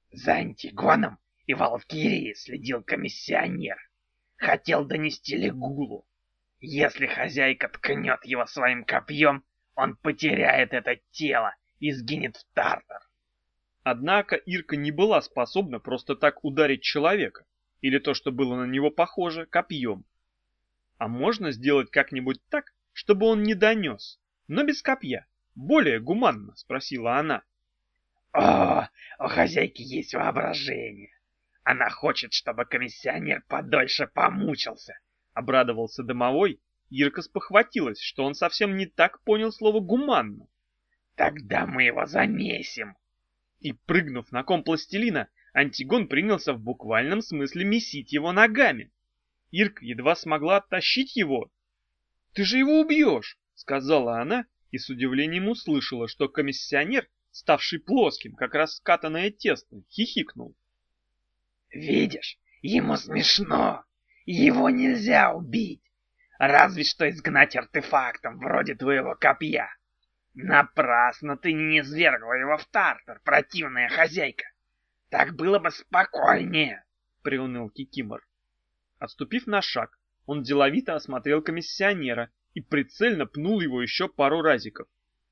За Антигоном и Валкирией следил комиссионер. Хотел донести Лигулу. Если хозяйка ткнет его своим копьем, он потеряет это тело и сгинет в Тартар. Однако Ирка не была способна просто так ударить человека, или то, что было на него похоже, копьем. А можно сделать как-нибудь так, чтобы он не донес, но без копья? Более гуманно, спросила она. О, у хозяйки есть воображение. Она хочет, чтобы комиссионер подольше помучился. Обрадовался домовой. Ирка спохватилась, что он совсем не так понял слово «гуманно». Тогда мы его замесим. И, прыгнув на ком пластилина, Антигон принялся в буквальном смысле месить его ногами. Ирка едва смогла оттащить его. «Ты же его убьешь!» — сказала она, и с удивлением услышала, что комиссионер, ставший плоским, как раскатанное тесто, хихикнул. Видишь, ему смешно. Его нельзя убить. Разве что изгнать артефактом, вроде твоего копья. Напрасно ты не низвергла его в Тартар, противная хозяйка. Так было бы спокойнее, приуныл Кикимор. Отступив на шаг, он деловито осмотрел комиссионера и прицельно пнул его еще пару разиков.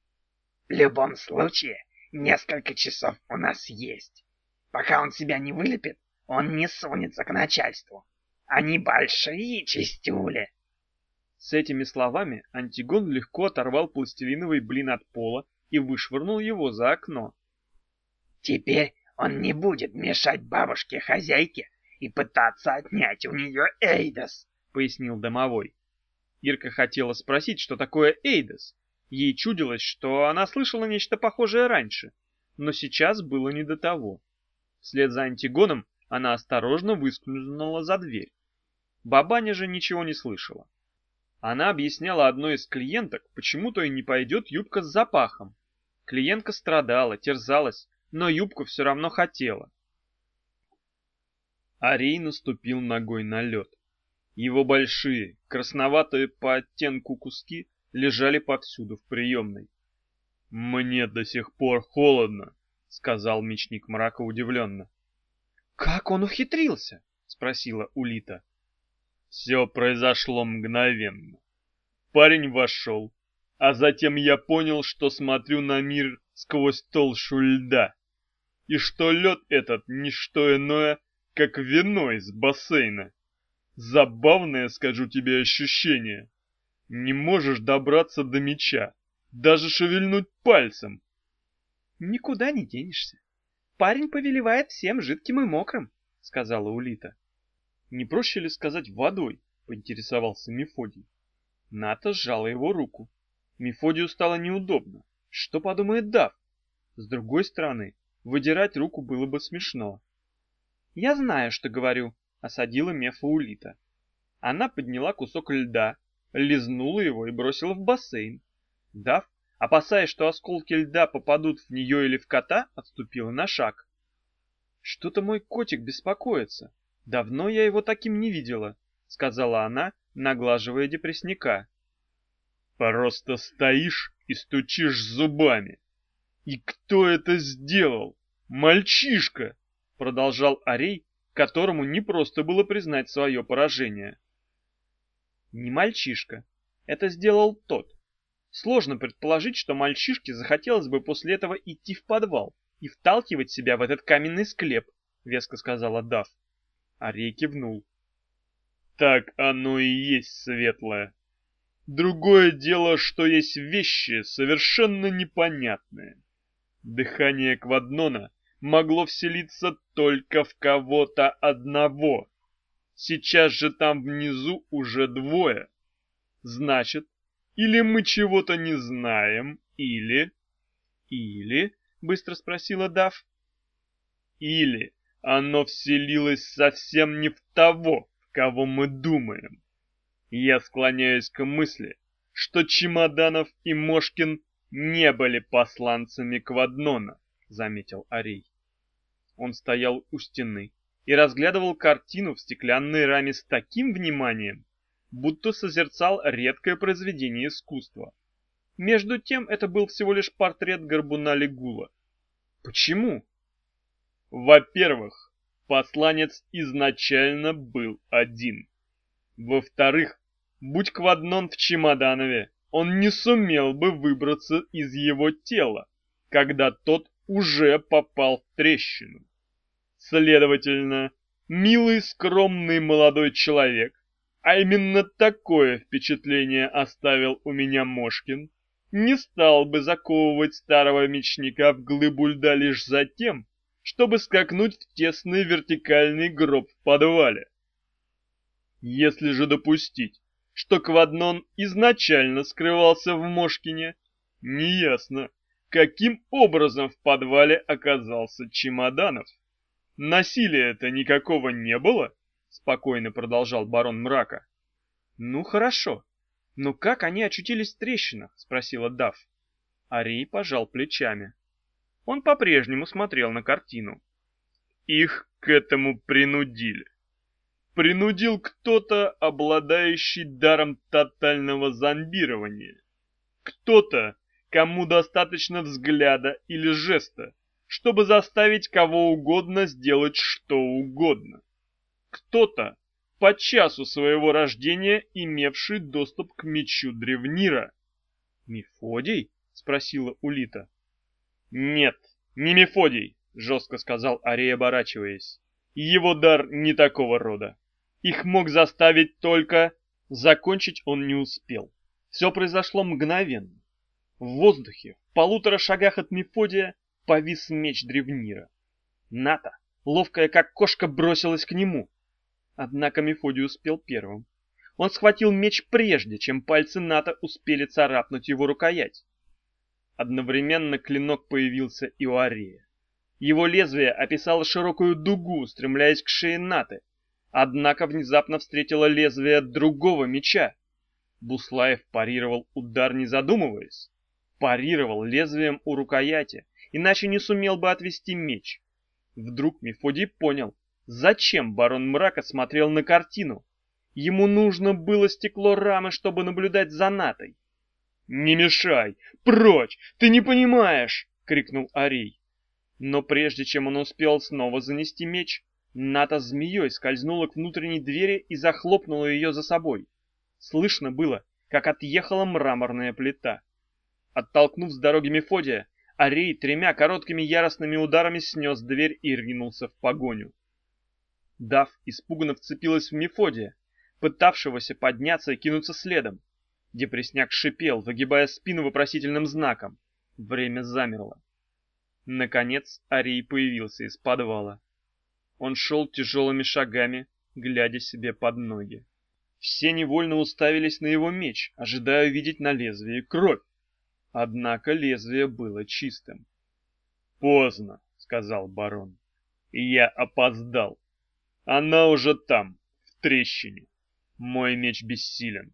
В любом случае, несколько часов у нас есть. Пока он себя не вылепит, он не сунется к начальству. Они большие чистюли. С этими словами Антигон легко оторвал пластилиновый блин от пола и вышвырнул его за окно. Теперь он не будет мешать бабушке-хозяйке и пытаться отнять у нее Эйдос, пояснил домовой. Ирка хотела спросить, что такое Эйдос. Ей чудилось, что она слышала нечто похожее раньше, но сейчас было не до того. Вслед за Антигоном она осторожно выскользнула за дверь. Бабаня же ничего не слышала. Она объясняла одной из клиенток, почему-то и не пойдет юбка с запахом. Клиентка страдала, терзалась, но юбку все равно хотела. Арей наступил ногой на лед. Его большие, красноватые по оттенку куски лежали повсюду в приемной. «Мне до сих пор холодно», — сказал мечник мрака удивленно. «Как он ухитрился?» — спросила Улита. Все произошло мгновенно. Парень вошел, а затем я понял, что смотрю на мир сквозь толщу льда, и что лед этот не что иное, как вино из бассейна. Забавное, скажу тебе, ощущение. Не можешь добраться до меча, даже шевельнуть пальцем. Никуда не денешься. Парень повелевает всем жидким и мокрым, сказала Улита. Не проще ли сказать водой? Поинтересовался Мефодий. Ната сжала его руку. Мефодию стало неудобно. Что подумает Дав? С другой стороны, выдирать руку было бы смешно. Я знаю, что говорю, осадила Мефа Улита. Она подняла кусок льда, лизнула его и бросила в бассейн. Дав, опасаясь, что осколки льда попадут в нее или в кота, отступила на шаг. Что-то мой котик беспокоится. Давно я его таким не видела, сказала она, наглаживая депресняка. Просто стоишь и стучишь зубами. И кто это сделал? Мальчишка! Продолжал Арей, которому не просто было признать свое поражение. Не мальчишка. Это сделал тот. Сложно предположить, что мальчишке захотелось бы после этого идти в подвал и вталкивать себя в этот каменный склеп, веско сказала Дав. Арей кивнул. Так оно и есть, светлое. Другое дело, что есть вещи совершенно непонятные. Дыхание Кваднона могло вселиться только в кого-то одного. Сейчас же там внизу уже двое. Значит, или мы чего-то не знаем, или... Или, быстро спросила Дав. Или оно вселилось совсем не в того, в кого мы думаем. Я склоняюсь к мысли, что Чемоданов и Мошкин не были посланцами Кваднона, заметил Арей. Он стоял у стены и разглядывал картину в стеклянной раме с таким вниманием, будто созерцал редкое произведение искусства. Между тем это был всего лишь портрет горбуна Легула. Почему? Во-первых, посланец изначально был один. Во-вторых, будь Кваднон в Чемоданове, он не сумел бы выбраться из его тела, когда тот уже попал в трещину. Следовательно, милый скромный молодой человек, а именно такое впечатление оставил у меня Мошкин, не стал бы заковывать старого мечника в глыбу льда лишь за тем, чтобы скакнуть в тесный вертикальный гроб в подвале. Если же допустить, что Кваднон изначально скрывался в Мошкине, неясно, каким образом в подвале оказался Чемоданов. Насилия-то никакого не было, спокойно продолжал барон Мрака. Ну хорошо, но как они очутились в трещинах? Спросила Даф. Арий пожал плечами. Он по-прежнему смотрел на картину. Их к этому принудили. Принудил кто-то, обладающий даром тотального зомбирования. Кто-то, кому достаточно взгляда или жеста, чтобы заставить кого угодно сделать что угодно. Кто-то, по часу своего рождения, имевший доступ к мечу Древнира. «Мефодий?» — спросила Улита. «Нет, не Мефодий», — жестко сказал Арий, оборачиваясь. «Его дар не такого рода. Их мог заставить только...» Закончить он не успел. Все произошло мгновенно. В воздухе, в 1,5 шагах от Мефодия, повис меч Древнира. Ната, ловкая как кошка, бросилась к нему. Однако Мефодий успел первым. Он схватил меч прежде, чем пальцы Ната успели царапнуть его рукоять. Одновременно клинок появился и у Ария. Его лезвие описало широкую дугу, стремляясь к шее Наты, однако внезапно встретило лезвие другого меча. Буслаев парировал удар, не задумываясь. Парировал лезвием у рукояти, иначе не сумел бы отвести меч. Вдруг Мефодий понял, зачем барон Мрака смотрел на картину. Ему нужно было стекло рамы, чтобы наблюдать за Натой. «Не мешай! Прочь! Ты не понимаешь!» — крикнул Арий. Но прежде чем он успел снова занести меч, Ната змеей скользнула к внутренней двери и захлопнула ее за собой. Слышно было, как отъехала мраморная плита. Оттолкнув с дороги Мефодия, Арий 3 короткими яростными ударами снес дверь и ринулся в погоню. Даф испуганно вцепилась в Мефодия, пытавшегося подняться и кинуться следом. Депресняк шипел, выгибая спину вопросительным знаком. Время замерло. Наконец Арий появился из подвала. Он шел тяжелыми шагами, глядя себе под ноги. Все невольно уставились на его меч, ожидая увидеть на лезвии кровь. Однако лезвие было чистым. «Поздно», — сказал барон. «Я опоздал. Она уже там, в трещине. Мой меч бессилен».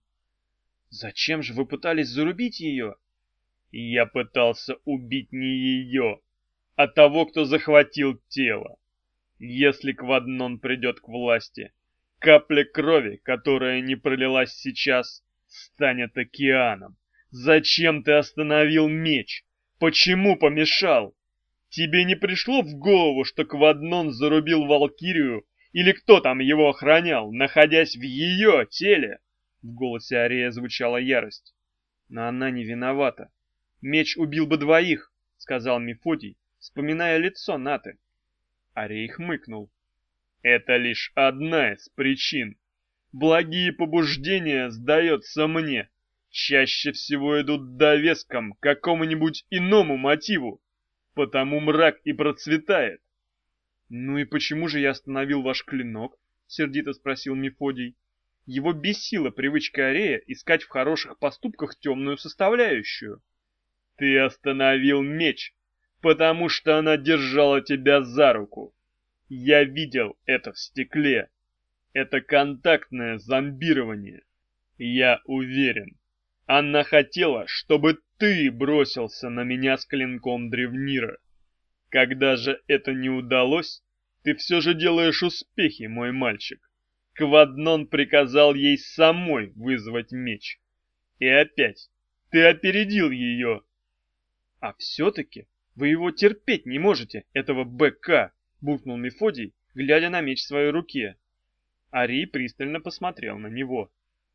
«Зачем же вы пытались зарубить ее?» «Я пытался убить не ее, а того, кто захватил тело. Если Кваднон придет к власти, капля крови, которая не пролилась сейчас, станет океаном. Зачем ты остановил меч? Почему помешал? Тебе не пришло в голову, что Кваднон зарубил Валкирию, или кто там его охранял, находясь в ее теле?» В голосе Ария звучала ярость. «Но она не виновата. Меч убил бы 2, — сказал Мефодий, вспоминая лицо Наты. Арий хмыкнул. «Это лишь одна из причин. Благие побуждения, сдается мне, чаще всего идут довеском к какому-нибудь иному мотиву. Потому мрак и процветает». «Ну и почему же я остановил ваш клинок?» — сердито спросил Мефодий. Его бесила привычка Ария искать в хороших поступках темную составляющую. «Ты остановил меч, потому что она держала тебя за руку. Я видел это в стекле. Это контактное зомбирование. Я уверен, она хотела, чтобы ты бросился на меня с клинком Древнира. Когда же это не удалось, ты все же делаешь успехи, мой мальчик. Кваднон приказал ей самой вызвать меч. И опять, ты опередил ее. А все-таки вы его терпеть не можете, этого быка, буркнул Мефодий, глядя на меч в своей руке. Арий пристально посмотрел на него.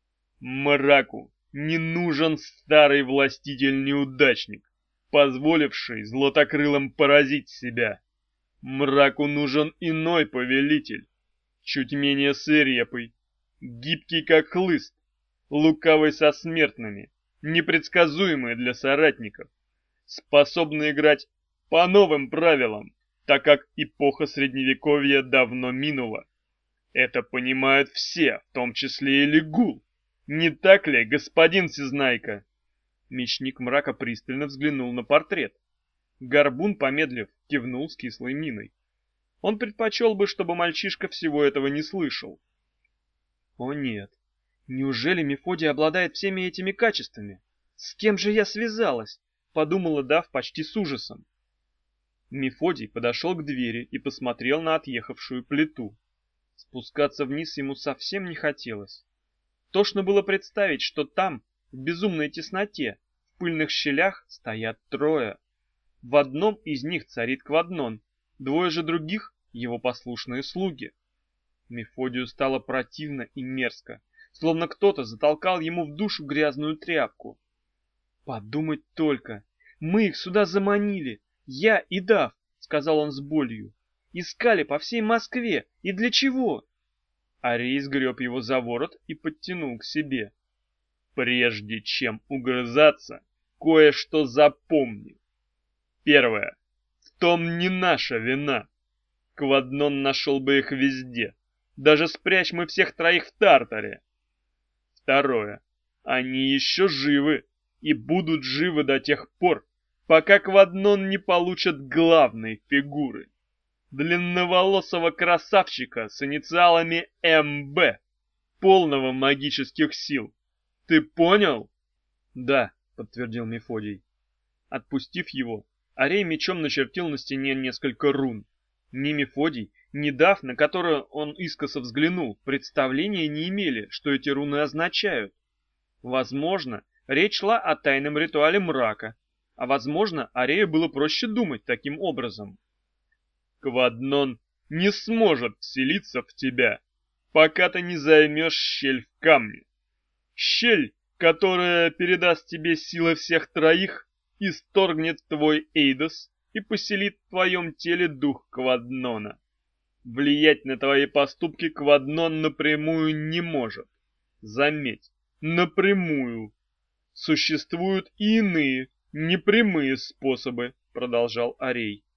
Мраку не нужен старый властитель-неудачник, позволивший златокрылым поразить себя. Мраку нужен иной повелитель, чуть менее свирепый, гибкий как хлыст, лукавый со смертными, непредсказуемый для соратников, способный играть по новым правилам, так как эпоха Средневековья давно минула. Это понимают все, в том числе и Лигул. Не так ли, господин Всезнайка? Мечник мрака пристально взглянул на портрет. Горбун, помедлив, кивнул с кислой миной. Он предпочел бы, чтобы мальчишка всего этого не слышал. О нет, неужели Мефодий обладает всеми этими качествами? С кем же я связалась? Подумала Дав почти с ужасом. Мефодий подошел к двери и посмотрел на отъехавшую плиту. Спускаться вниз ему совсем не хотелось. Тошно было представить, что там, в безумной тесноте, в пыльных щелях стоят трое. В одном из них царит Кваднон, двое же других — его послушные слуги. Мефодию стало противно и мерзко, словно кто-то затолкал ему в душу грязную тряпку. «Подумать только, мы их сюда заманили, я и Дав», — сказал он с болью. «Искали по всей Москве, и для чего?» Арий сгреб его за ворот и подтянул к себе. «Прежде чем угрызаться, кое-что запомни. Первое. В том не наша вина. Кваднон нашел бы их везде. Даже спрячь мы всех троих в Тартаре. Второе. Они еще живы и будут живы до тех пор, пока Кваднон не получат главной фигуры. Длинноволосого красавчика с инициалами МБ, полного магических сил. Ты понял? Да, подтвердил Мефодий. Отпустив его, Арей мечом начертил на стене несколько рун. Ни Мефодий, ни Дав, на которую он искоса взглянул, представления не имели, что эти руны означают. Возможно, речь шла о тайном ритуале мрака, а возможно, Арею было проще думать таким образом. Кваднон не сможет вселиться в тебя, пока ты не займешь щель в камне. Щель, которая передаст тебе силы всех троих, исторгнет твой Эйдос и поселит в твоем теле дух Кваднона. Влиять на твои поступки Кваднон напрямую не может. Заметь, напрямую. Существуют и иные, непрямые способы, продолжал Арей.